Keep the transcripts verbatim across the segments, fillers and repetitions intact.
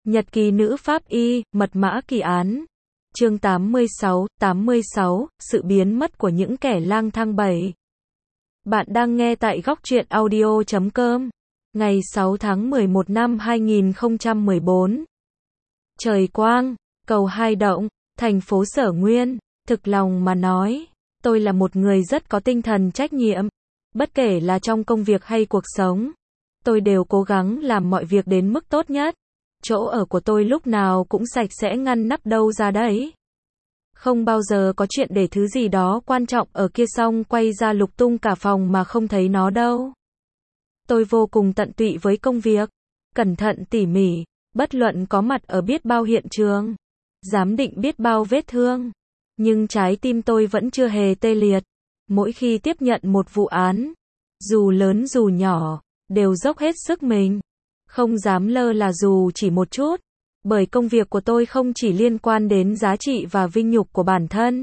Nhật ký nữ pháp y, mật mã kỳ án. Chương tám mươi sáu, tám mươi sáu, sự biến mất của những kẻ lang thang bảy. Bạn đang nghe tại góc truyện audio chấm com. Ngày sáu tháng mười một năm hai nghìn không trăm mười bốn. Trời quang, cầu Hai Động, thành phố Sở Nguyên. Thực lòng mà nói, tôi là một người rất có tinh thần trách nhiệm. Bất kể là trong công việc hay cuộc sống, tôi đều cố gắng làm mọi việc đến mức tốt nhất. Chỗ ở của tôi lúc nào cũng sạch sẽ ngăn nắp đâu ra đấy. Không bao giờ có chuyện để thứ gì đó quan trọng ở kia xong quay ra lục tung cả phòng mà không thấy nó đâu. Tôi vô cùng tận tụy với công việc, cẩn thận tỉ mỉ, bất luận có mặt ở biết bao hiện trường, giám định biết bao vết thương. Nhưng trái tim tôi vẫn chưa hề tê liệt. Mỗi khi tiếp nhận một vụ án, dù lớn dù nhỏ, đều dốc hết sức mình. Không dám lơ là dù chỉ một chút. Bởi công việc của tôi không chỉ liên quan đến giá trị và vinh nhục của bản thân.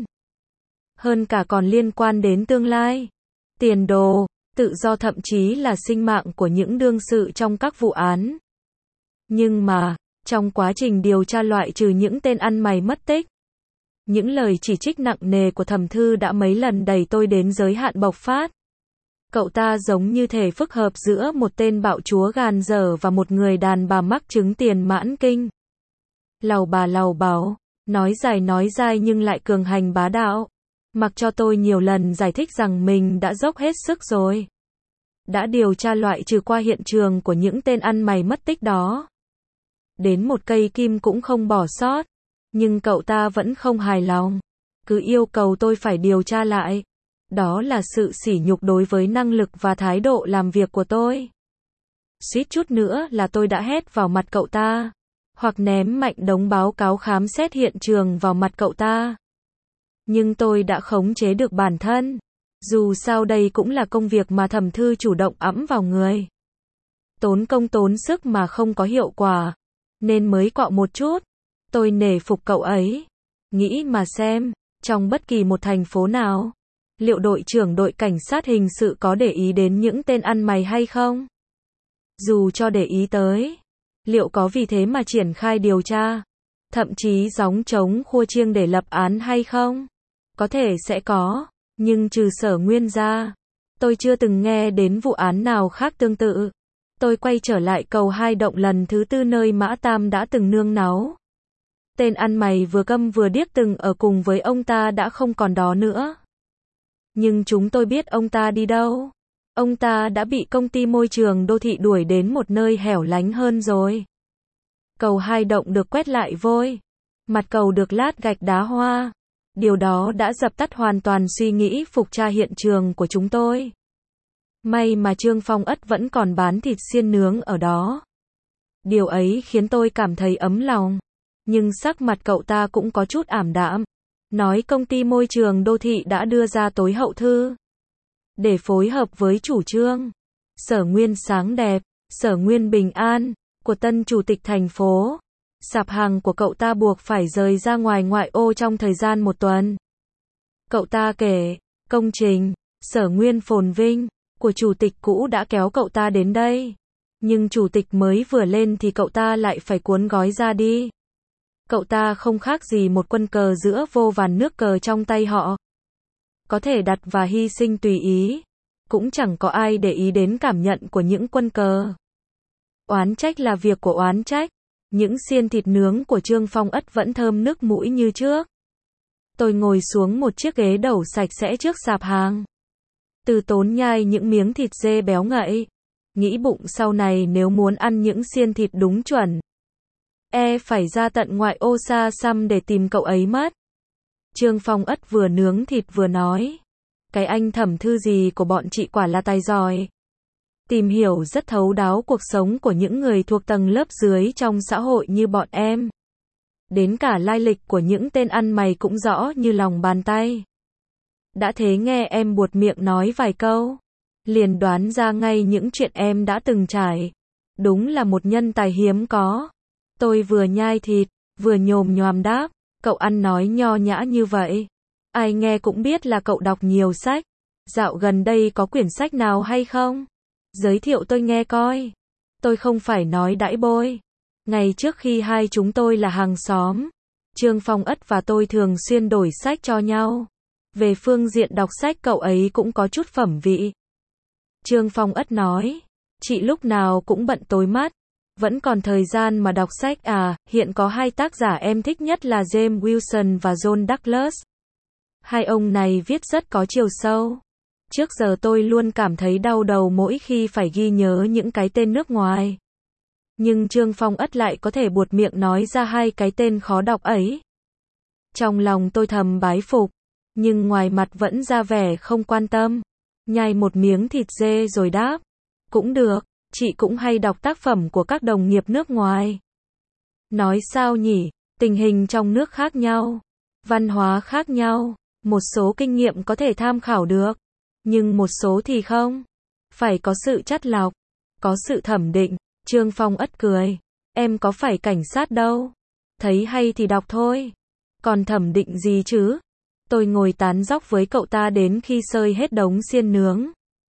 Hơn cả còn liên quan đến tương lai, tiền đồ, tự do thậm chí là sinh mạng của những đương sự trong các vụ án. Nhưng mà, trong quá trình điều tra loại trừ những tên ăn mày mất tích, những lời chỉ trích nặng nề của thẩm thư đã mấy lần đẩy tôi đến giới hạn bộc phát. Cậu ta giống như thể phức hợp giữa một tên bạo chúa gàn dở và một người đàn bà mắc chứng tiền mãn kinh. Lầu bà lầu bảo, nói dài nói dai nhưng lại cường hành bá đạo. Mặc cho tôi nhiều lần giải thích rằng mình đã dốc hết sức rồi. Đã điều tra loại trừ qua hiện trường của những tên ăn mày mất tích đó. Đến một cây kim cũng không bỏ sót. Nhưng cậu ta vẫn không hài lòng. Cứ yêu cầu tôi phải điều tra lại. Đó là sự sỉ nhục đối với năng lực và thái độ làm việc của tôi. Suýt chút nữa là tôi đã hét vào mặt cậu ta. Hoặc ném mạnh đống báo cáo khám xét hiện trường vào mặt cậu ta. Nhưng tôi đã khống chế được bản thân. Dù sao đây cũng là công việc mà thẩm thư chủ động ẵm vào người. Tốn công tốn sức mà không có hiệu quả. Nên mới cọ một chút. Tôi nể phục cậu ấy. Nghĩ mà xem, trong bất kỳ một thành phố nào, liệu đội trưởng đội cảnh sát hình sự có để ý đến những tên ăn mày hay không? Dù cho để ý tới, liệu có vì thế mà triển khai điều tra, thậm chí gióng trống khua chiêng để lập án hay không? Có thể sẽ có, nhưng trừ Sở Nguyên ra, tôi chưa từng nghe đến vụ án nào khác tương tự. Tôi quay trở lại cầu Hai Động lần thứ tư nơi Mã Tam đã từng nương náu. Tên ăn mày vừa câm vừa điếc từng ở cùng với ông ta đã không còn đó nữa. Nhưng chúng tôi biết ông ta đi đâu. Ông ta đã bị công ty môi trường đô thị đuổi đến một nơi hẻo lánh hơn rồi. Cầu Hai Động được quét lại vôi. Mặt cầu được lát gạch đá hoa. Điều đó đã dập tắt hoàn toàn suy nghĩ phục tra hiện trường của chúng tôi. May mà Trương Phong Ất vẫn còn bán thịt xiên nướng ở đó. Điều ấy khiến tôi cảm thấy ấm lòng. Nhưng sắc mặt cậu ta cũng có chút ảm đạm. Nói công ty môi trường đô thị đã đưa ra tối hậu thư. Để phối hợp với chủ trương Sở Nguyên sáng đẹp, Sở Nguyên bình an của tân chủ tịch thành phố. Sạp hàng của cậu ta buộc phải rời ra ngoài ngoại ô trong thời gian một tuần. Cậu ta kể, công trình Sở Nguyên phồn vinh của chủ tịch cũ đã kéo cậu ta đến đây. Nhưng chủ tịch mới vừa lên thì cậu ta lại phải cuốn gói ra đi. Cậu ta không khác gì một quân cờ giữa vô vàn nước cờ trong tay họ. Có thể đặt và hy sinh tùy ý. Cũng chẳng có ai để ý đến cảm nhận của những quân cờ. Oán trách là việc của oán trách. Những xiên thịt nướng của Trương Phong Ất vẫn thơm nước mũi như trước. Tôi ngồi xuống một chiếc ghế đầu sạch sẽ trước sạp hàng. Từ tốn nhai những miếng thịt dê béo ngậy. Nghĩ bụng sau này nếu muốn ăn những xiên thịt đúng chuẩn, E phải ra tận ngoại ô xa xăm để tìm cậu ấy mất. Trương Phong Ất vừa nướng thịt vừa nói. Cái anh thẩm thư gì của bọn chị quả là tài giỏi. Tìm hiểu rất thấu đáo cuộc sống của những người thuộc tầng lớp dưới trong xã hội như bọn em. Đến cả lai lịch của những tên ăn mày cũng rõ như lòng bàn tay. Đã thế nghe em buột miệng nói vài câu, liền đoán ra ngay những chuyện em đã từng trải. Đúng là một nhân tài hiếm có. Tôi vừa nhai thịt, vừa nhồm nhoàm đáp, cậu ăn nói nho nhã như vậy. Ai nghe cũng biết là cậu đọc nhiều sách. Dạo gần đây có quyển sách nào hay không? Giới thiệu tôi nghe coi. Tôi không phải nói đãi bôi. Ngày trước khi hai chúng tôi là hàng xóm, Trương Phong Ất và tôi thường xuyên đổi sách cho nhau. Về phương diện đọc sách cậu ấy cũng có chút phẩm vị. Trương Phong Ất nói, chị lúc nào cũng bận tối mắt, vẫn còn thời gian mà đọc sách à, hiện có hai tác giả em thích nhất là James Wilson và John Douglas. Hai ông này viết rất có chiều sâu. Trước giờ tôi luôn cảm thấy đau đầu mỗi khi phải ghi nhớ những cái tên nước ngoài. Nhưng Trương Phong Ất lại có thể buột miệng nói ra hai cái tên khó đọc ấy. Trong lòng tôi thầm bái phục, nhưng ngoài mặt vẫn ra vẻ không quan tâm. Nhai một miếng thịt dê rồi đáp, cũng được, chị cũng hay đọc tác phẩm của các đồng nghiệp nước ngoài. Nói sao nhỉ, tình hình trong nước khác nhau, văn hóa khác nhau, một số kinh nghiệm có thể tham khảo được, nhưng một số thì không. Phải có sự chắt lọc, có sự thẩm định. Trương Phong Ất cười, em có phải cảnh sát đâu, thấy hay thì đọc thôi, còn thẩm định gì chứ. Tôi ngồi tán dóc với cậu ta đến khi sơi hết đống xiên nướng.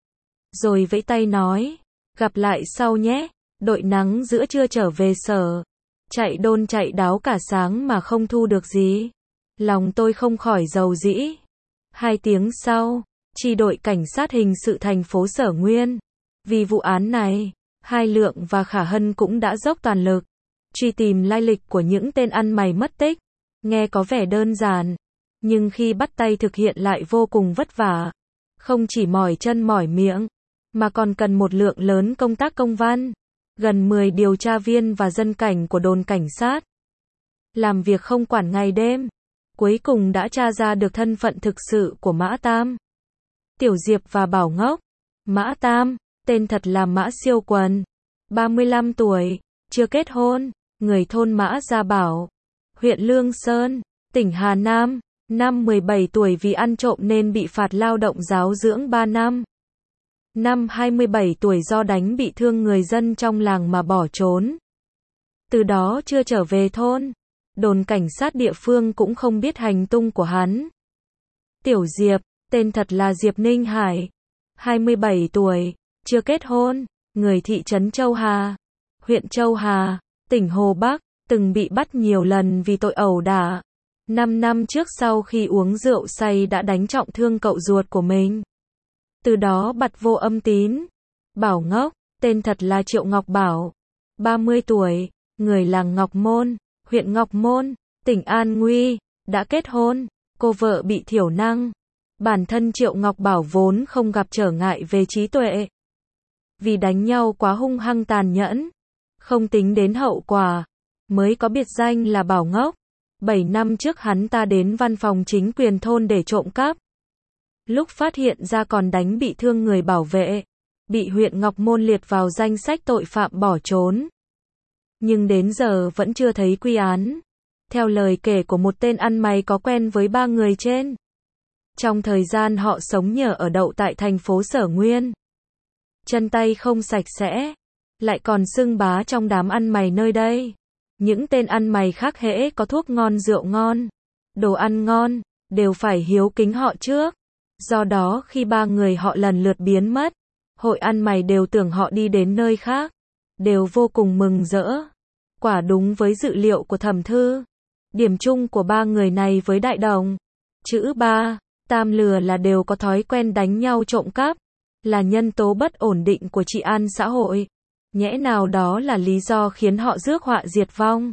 Rồi vẫy tay nói, gặp lại sau nhé, đội nắng giữa trưa trở về sở. Chạy đôn chạy đáo cả sáng mà không thu được gì. Lòng tôi không khỏi dầu dĩ. Hai tiếng sau, chi đội cảnh sát hình sự thành phố Sở Nguyên. Vì vụ án này, Hai Lượng và Khả Hân cũng đã dốc toàn lực truy tìm lai lịch của những tên ăn mày mất tích. Nghe có vẻ đơn giản, nhưng khi bắt tay thực hiện lại vô cùng vất vả. Không chỉ mỏi chân mỏi miệng, mà còn cần một lượng lớn công tác công văn. Gần mười điều tra viên và dân cảnh của đồn cảnh sát. Làm việc không quản ngày đêm. Cuối cùng đã tra ra được thân phận thực sự của Mã Tam, Tiểu Diệp và Bảo Ngốc. Mã Tam, tên thật là Mã Siêu Quần, ba mươi lăm tuổi, chưa kết hôn, người thôn Mã Gia Bảo, huyện Lương Sơn, tỉnh Hà Nam. Năm mười bảy tuổi vì ăn trộm nên bị phạt lao động giáo dưỡng ba năm. Năm hai mươi bảy tuổi do đánh bị thương người dân trong làng mà bỏ trốn. Từ đó chưa trở về thôn. Đồn cảnh sát địa phương cũng không biết hành tung của hắn. Tiểu Diệp, tên thật là Diệp Ninh Hải, hai mươi bảy tuổi, chưa kết hôn, người thị trấn Châu Hà, huyện Châu Hà, tỉnh Hồ Bắc, từng bị bắt nhiều lần vì tội ẩu đả. Năm năm trước sau khi uống rượu say đã đánh trọng thương cậu ruột của mình. Từ đó bặt vô âm tín. Bảo Ngốc, tên thật là Triệu Ngọc Bảo, ba mươi tuổi, người làng Ngọc Môn, huyện Ngọc Môn, tỉnh An Nguy, đã kết hôn, cô vợ bị thiểu năng. Bản thân Triệu Ngọc Bảo vốn không gặp trở ngại về trí tuệ. Vì đánh nhau quá hung hăng tàn nhẫn, không tính đến hậu quả, mới có biệt danh là Bảo Ngốc. Bảy năm trước hắn ta đến văn phòng chính quyền thôn để trộm cắp. Lúc phát hiện ra còn đánh bị thương người bảo vệ, bị huyện Ngọc Môn liệt vào danh sách tội phạm bỏ trốn. Nhưng đến giờ vẫn chưa thấy quy án. Theo lời kể của một tên ăn mày có quen với ba người trên. Trong thời gian họ sống nhờ ở đậu tại thành phố Sở Nguyên. Chân tay không sạch sẽ, lại còn xưng bá trong đám ăn mày nơi đây. Những tên ăn mày khác hễ có thuốc ngon rượu ngon, đồ ăn ngon, đều phải hiếu kính họ trước. Do đó khi ba người họ lần lượt biến mất, hội ăn mày đều tưởng họ đi đến nơi khác, đều vô cùng mừng rỡ. Quả đúng với dự liệu của thẩm thư. Điểm chung của ba người này với Đại Đồng, chữ ba, Tam lừa là đều có thói quen đánh nhau trộm cắp, là nhân tố bất ổn định của trị an xã hội. Nhẽ nào đó là lý do khiến họ rước họa diệt vong.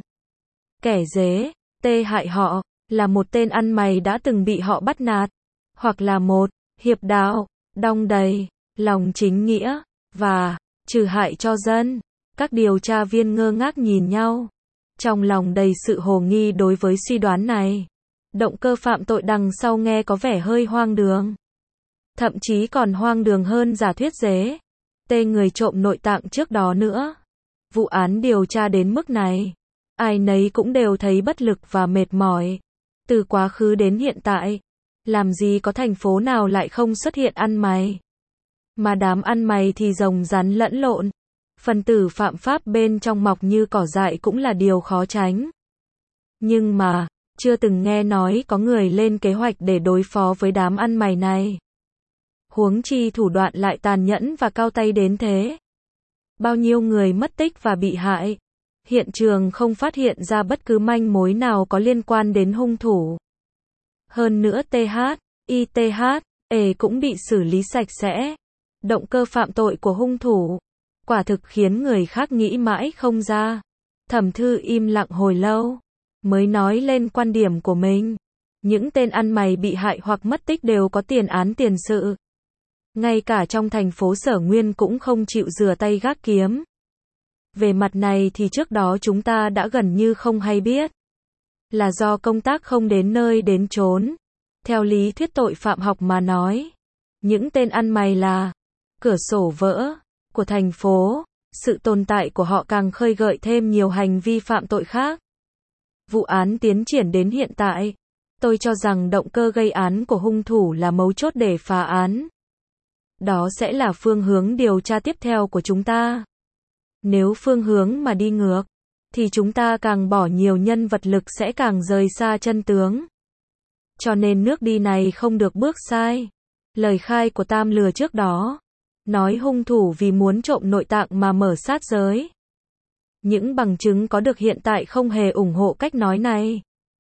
Kẻ dế, tê hại họ, là một tên ăn mày đã từng bị họ bắt nạt, hoặc là một hiệp đạo, đong đầy lòng chính nghĩa và trừ hại cho dân. Các điều tra viên ngơ ngác nhìn nhau, trong lòng đầy sự hồ nghi đối với suy đoán này. Động cơ phạm tội đằng sau nghe có vẻ hơi hoang đường, thậm chí còn hoang đường hơn giả thuyết dế tê người trộm nội tạng trước đó nữa. Vụ án điều tra đến mức này, ai nấy cũng đều thấy bất lực và mệt mỏi. Từ quá khứ đến hiện tại, làm gì có thành phố nào lại không xuất hiện ăn mày. Mà đám ăn mày thì rồng rắn lẫn lộn. Phần tử phạm pháp bên trong mọc như cỏ dại cũng là điều khó tránh. Nhưng mà, chưa từng nghe nói có người lên kế hoạch để đối phó với đám ăn mày này. Huống chi thủ đoạn lại tàn nhẫn và cao tay đến thế. Bao nhiêu người mất tích và bị hại. Hiện trường không phát hiện ra bất cứ manh mối nào có liên quan đến hung thủ. Hơn nữa tê hát, i tê hát, e cũng bị xử lý sạch sẽ. Động cơ phạm tội của hung thủ, quả thực khiến người khác nghĩ mãi không ra. Thẩm Thư im lặng hồi lâu, mới nói lên quan điểm của mình. Những tên ăn mày bị hại hoặc mất tích đều có tiền án tiền sự. Ngay cả trong thành phố Sở Nguyên cũng không chịu rửa tay gác kiếm. Về mặt này thì trước đó chúng ta đã gần như không hay biết. Là do công tác không đến nơi đến chốn. Theo lý thuyết tội phạm học mà nói, những tên ăn mày là cửa sổ vỡ của thành phố. Sự tồn tại của họ càng khơi gợi thêm nhiều hành vi phạm tội khác. Vụ án tiến triển đến hiện tại, tôi cho rằng động cơ gây án của hung thủ là mấu chốt để phá án. Đó sẽ là phương hướng điều tra tiếp theo của chúng ta. Nếu phương hướng mà đi ngược, thì chúng ta càng bỏ nhiều nhân vật lực sẽ càng rời xa chân tướng. Cho nên nước đi này không được bước sai. Lời khai của Tam Lừa trước đó, nói hung thủ vì muốn trộm nội tạng mà mở sát giới. Những bằng chứng có được hiện tại không hề ủng hộ cách nói này.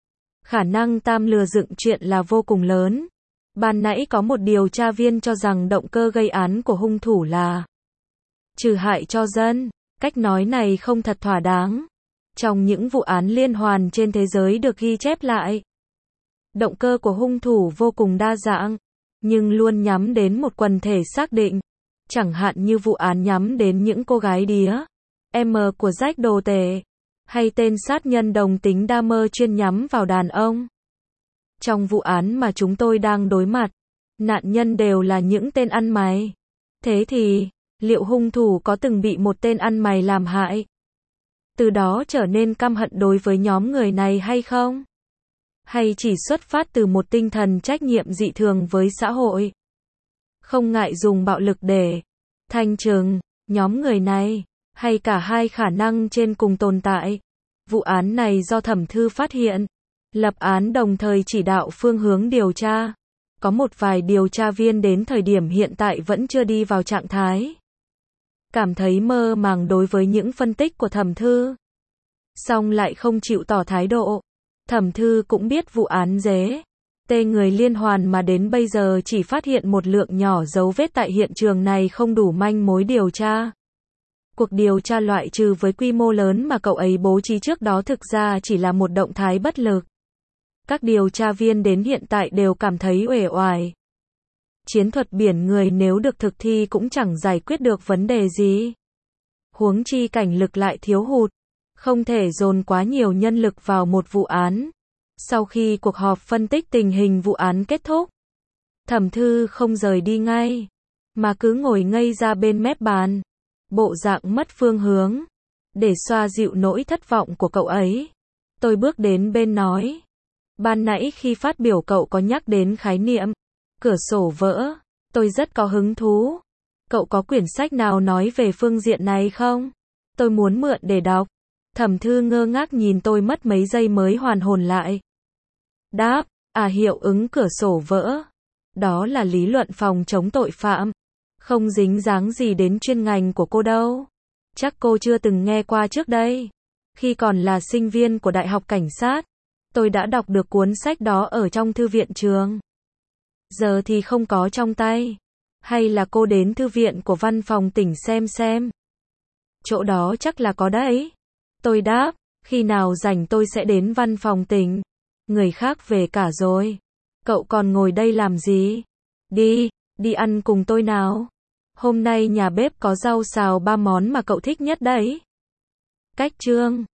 Khả năng Tam Lừa dựng chuyện là vô cùng lớn. Ban nãy có một điều tra viên cho rằng động cơ gây án của hung thủ là trừ hại cho dân. Cách nói này không thật thỏa đáng. Trong những vụ án liên hoàn trên thế giới được ghi chép lại, động cơ của hung thủ vô cùng đa dạng, nhưng luôn nhắm đến một quần thể xác định. Chẳng hạn như vụ án nhắm đến những cô gái đía, M của Jack đồ tể, hay tên sát nhân đồng tính đa mơ chuyên nhắm vào đàn ông. Trong vụ án mà chúng tôi đang đối mặt, nạn nhân đều là những tên ăn mày. Thế thì, liệu hung thủ có từng bị một tên ăn mày làm hại, từ đó trở nên căm hận đối với nhóm người này hay không? Hay chỉ xuất phát từ một tinh thần trách nhiệm dị thường với xã hội, không ngại dùng bạo lực để thanh trừng nhóm người này, hay cả hai khả năng trên cùng tồn tại? Vụ án này do Thẩm Thư phát hiện, lập án đồng thời chỉ đạo phương hướng điều tra. Có một vài điều tra viên đến thời điểm hiện tại vẫn chưa đi vào trạng thái, cảm thấy mơ màng đối với những phân tích của Thẩm Thư, song lại không chịu tỏ thái độ. Thẩm Thư cũng biết vụ án dế tê người liên hoàn mà đến bây giờ chỉ phát hiện một lượng nhỏ dấu vết tại hiện trường này không đủ manh mối điều tra. Cuộc điều tra loại trừ với quy mô lớn mà cậu ấy bố trí trước đó thực ra chỉ là một động thái bất lực. Các điều tra viên đến hiện tại đều cảm thấy uể oải. Chiến thuật biển người nếu được thực thi cũng chẳng giải quyết được vấn đề gì. Huống chi cảnh lực lại thiếu hụt, không thể dồn quá nhiều nhân lực vào một vụ án. Sau khi cuộc họp phân tích tình hình vụ án kết thúc, Thẩm Thư không rời đi ngay, mà cứ ngồi ngây ra bên mép bàn, bộ dạng mất phương hướng. Để xoa dịu nỗi thất vọng của cậu ấy, tôi bước đến bên nói, ban nãy khi phát biểu cậu có nhắc đến khái niệm cửa sổ vỡ, tôi rất có hứng thú. Cậu có quyển sách nào nói về phương diện này không? Tôi muốn mượn để đọc. Thẩm Thư ngơ ngác nhìn tôi mất mấy giây mới hoàn hồn lại. Đáp, à hiệu ứng cửa sổ vỡ. Đó là lý luận phòng chống tội phạm. Không dính dáng gì đến chuyên ngành của cô đâu. Chắc cô chưa từng nghe qua trước đây. Khi còn là sinh viên của Đại học Cảnh sát, tôi đã đọc được cuốn sách đó ở trong thư viện trường. Giờ thì không có trong tay. Hay là cô đến thư viện của văn phòng tỉnh xem xem. Chỗ đó chắc là có đấy. Tôi đáp, khi nào rảnh tôi sẽ đến văn phòng tỉnh. Người khác về cả rồi. Cậu còn ngồi đây làm gì? Đi, đi ăn cùng tôi nào. Hôm nay nhà bếp có rau xào ba món mà cậu thích nhất đấy. Cách chương